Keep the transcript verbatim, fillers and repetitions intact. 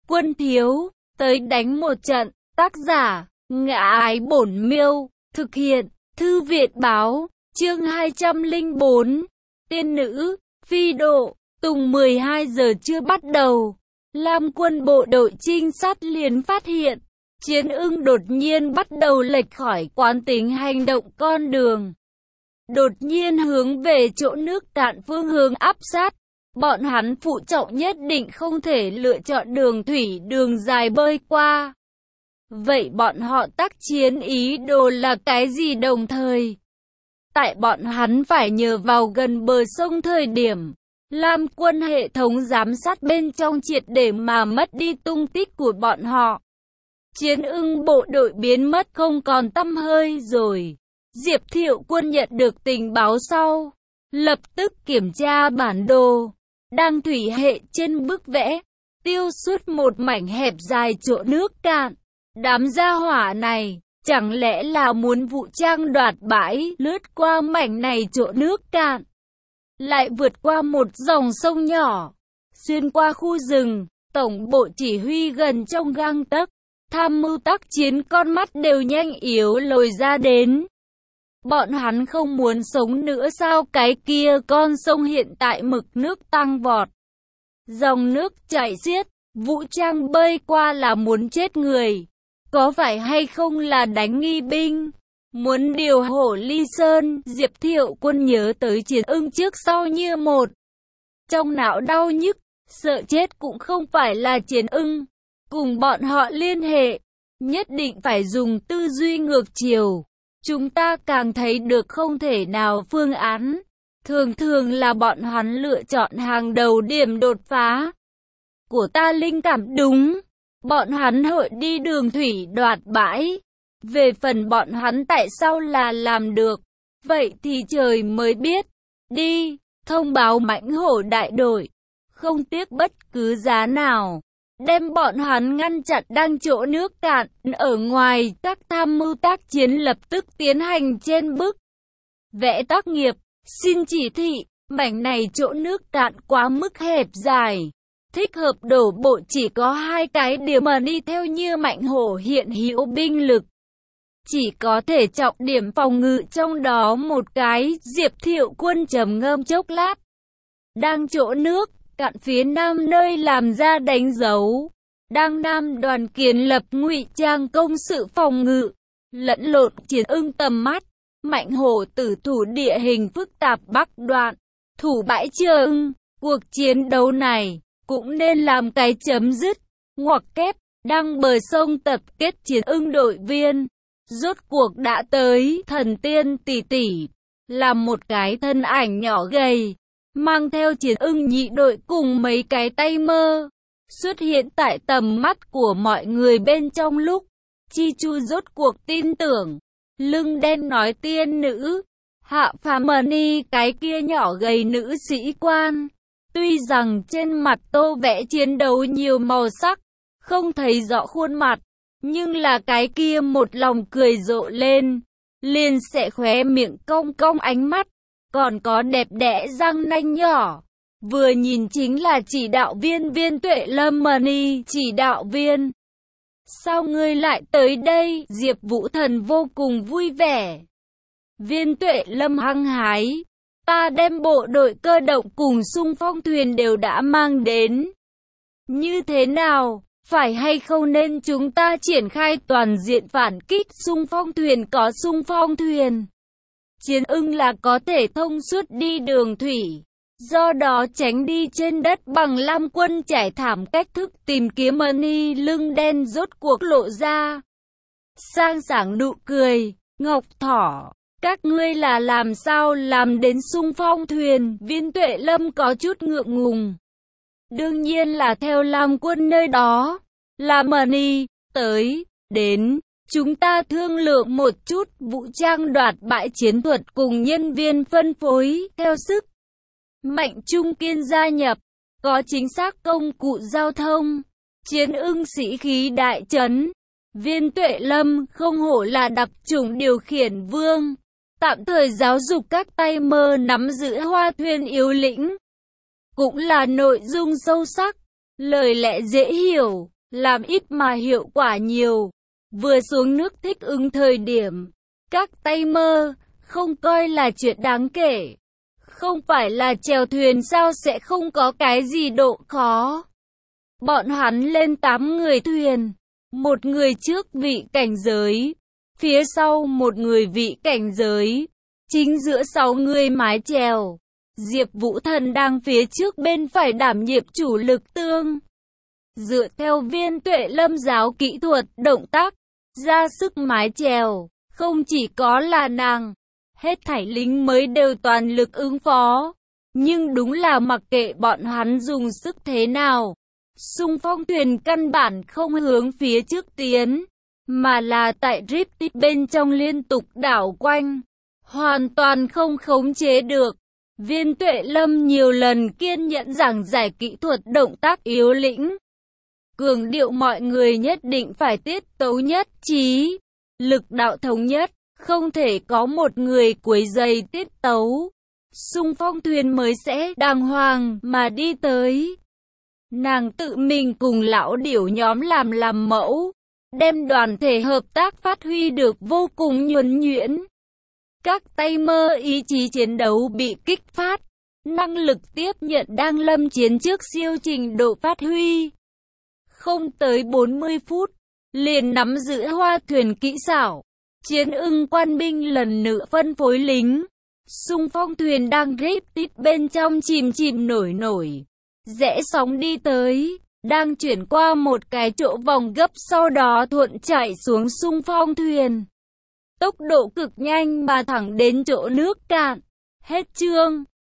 Quân thiếu, tới đánh một trận. Tác giả, Ngã Ái Bổn Miêu. Thực hiện, Thư viện báo. Chương hai trăm lẻ bốn. Tiên nữ, phi độ. Tùng mười hai giờ chưa bắt đầu. Lam quân bộ đội trinh sát liền phát hiện. Chiến ưng đột nhiên bắt đầu lệch khỏi quán tính hành động con đường. Đột nhiên hướng về chỗ nước cạn phương hướng áp sát. Bọn hắn phụ trọng nhất định không thể lựa chọn đường thủy đường dài bơi qua. Vậy bọn họ tác chiến ý đồ là cái gì đồng thời? Tại bọn hắn phải nhờ vào gần bờ sông thời điểm, Lam quân hệ thống giám sát bên trong triệt để mà mất đi tung tích của bọn họ. Chiến ưng bộ đội biến mất không còn tăm hơi rồi. Diệp Thiệu Quân nhận được tình báo sau, lập tức kiểm tra bản đồ. Đang thủy hệ trên bức vẽ, tiêu suốt một mảnh hẹp dài chỗ nước cạn. Đám gia hỏa này, chẳng lẽ là muốn vũ trang đoạt bãi, lướt qua mảnh này chỗ nước cạn, lại vượt qua một dòng sông nhỏ, xuyên qua khu rừng, tổng bộ chỉ huy gần trong gang tấc, tham mưu tác chiến con mắt đều nhanh yếu lồi ra đến. Bọn hắn không muốn sống nữa sao? Cái kia con sông hiện tại mực nước tăng vọt, dòng nước chảy xiết, vũ trang bơi qua là muốn chết người. Có phải hay không là đánh nghi binh, muốn điều hổ ly sơn? Diệp Thiệu Quân nhớ tới chiến ưng trước sau như một, trong não đau nhức, sợ chết cũng không phải là chiến ưng, cùng bọn họ liên hệ, nhất định phải dùng tư duy ngược chiều. Chúng ta càng thấy được không thể nào phương án, thường thường là bọn hắn lựa chọn hàng đầu điểm đột phá. Của ta linh cảm đúng, bọn hắn hội đi đường thủy đoạt bãi. Về phần bọn hắn tại sao là làm được, vậy thì trời mới biết. Đi, thông báo mãnh hổ đại đội, không tiếc bất cứ giá nào, đem bọn hắn ngăn chặn đang chỗ nước cạn. Ở ngoài, các tham mưu tác chiến lập tức tiến hành trên bức vẽ tác nghiệp. Xin chỉ thị, mảnh này chỗ nước cạn quá mức hẹp dài, thích hợp đổ bộ chỉ có hai cái điểm mà đi theo như mạnh hổ hiện hữu binh lực. Chỉ có thể trọng điểm phòng ngự trong đó một cái. Diệp Thiệu Quân trầm ngâm chốc lát. Đang chỗ nước cạn phía nam nơi làm ra đánh dấu, đang Nam đoàn kiến lập ngụy trang công sự phòng ngự, lẫn lộn chiến ưng tầm mắt. Mạnh hổ tử thủ địa hình phức tạp bắc đoạn, thủ bãi chưa ưng. Cuộc chiến đấu này cũng nên làm cái chấm dứt, ngoặc kép. Đang bờ sông tập kết chiến ưng đội viên, rốt cuộc đã tới. Thần tiên tỷ tỷ là một cái thân ảnh nhỏ gầy, mang theo chiến ưng nhị đội cùng mấy cái tay mơ, xuất hiện tại tầm mắt của mọi người bên trong lúc Chi Chu rốt cuộc tin tưởng. Lưng đen nói tiên nữ, Hạ Phàm Mani, cái kia nhỏ gầy nữ sĩ quan. Tuy rằng trên mặt tô vẽ chiến đấu nhiều màu sắc, không thấy rõ khuôn mặt, nhưng là cái kia một lòng cười rộ lên, liền sẽ khóe miệng cong cong ánh mắt, còn có đẹp đẽ răng nanh nhỏ. Vừa nhìn chính là chỉ đạo viên Viên Tuệ Lâm Mani. Chỉ đạo viên, sao ngươi lại tới đây? Diệp Vũ Thần vô cùng vui vẻ. Viên Tuệ Lâm hăng hái, ta đem bộ đội cơ động cùng xung phong thuyền đều đã mang đến. Như thế nào, phải hay không nên chúng ta triển khai toàn diện phản kích? Xung phong thuyền có xung phong thuyền, chiến ưng là có thể thông suốt đi đường thủy, do đó tránh đi trên đất bằng. Lam quân trải thảm cách thức tìm kiếm Mani lưng đen rốt cuộc lộ ra sang sảng nụ cười. Ngọc Thỏ, các ngươi là làm sao làm đến xung phong thuyền? Viên Tuệ Lâm có chút ngượng ngùng. Đương nhiên là theo Lam quân nơi đó, là Mani tới, đến, chúng ta thương lượng một chút vũ trang đoạt bãi chiến thuật cùng nhân viên phân phối theo sức mạnh. Trung Kiên gia nhập, có chính xác công cụ giao thông, chiến ưng sĩ khí đại trấn. Viên Tuệ Lâm không hổ là đặc chủng điều khiển vương, tạm thời giáo dục các tay mơ nắm giữ hoa thuyền yếu lĩnh, cũng là nội dung sâu sắc, lời lẽ dễ hiểu. làm ít mà hiệu quả nhiều. Vừa xuống nước thích ứng thời điểm, các tay mơ không coi là chuyện đáng kể. Không phải là chèo thuyền sao sẽ không có cái gì độ khó. Bọn hắn lên tám người thuyền, một người trước vị cảnh giới, phía sau một người vị cảnh giới, chính giữa sáu người mái chèo. Diệp Vũ Thần đang phía trước bên phải đảm nhiệm chủ lực tương. Dựa theo Viên Tuệ Lâm giáo kỹ thuật, động tác, ra sức mái chèo, không chỉ có là nàng, hết thảy lính mới đều toàn lực ứng phó. Nhưng đúng là mặc kệ bọn hắn dùng sức thế nào, xung phong thuyền căn bản không hướng phía trước tiến, mà là tại Riptide bên trong liên tục đảo quanh, hoàn toàn không khống chế được. Viên Tuệ Lâm nhiều lần kiên nhẫn giảng giải kỹ thuật động tác yếu lĩnh, cường điệu mọi người nhất định phải tiết tấu nhất trí, lực đạo thống nhất, không thể có một người quấy rầy tiết tấu. Xung phong thuyền mới sẽ đàng hoàng mà đi tới. Nàng tự mình cùng lão điểu nhóm làm làm mẫu, đem đoàn thể hợp tác phát huy được vô cùng nhuần nhuyễn. Các tay mơ ý chí chiến đấu bị kích phát, năng lực tiếp nhận đang lâm chiến trước siêu trình độ phát huy. Không tới bốn mươi phút, liền nắm giữ hoa thuyền kỹ xảo. Chiến ưng quan binh lần nữa phân phối lính. Xung phong thuyền đang Riptide bên trong chìm chìm nổi nổi. Rẽ sóng đi tới, đang chuyển qua một cái chỗ vòng gấp sau đó thuận chạy xuống xung phong thuyền. Tốc độ cực nhanh mà thẳng đến chỗ nước cạn. Hết chương.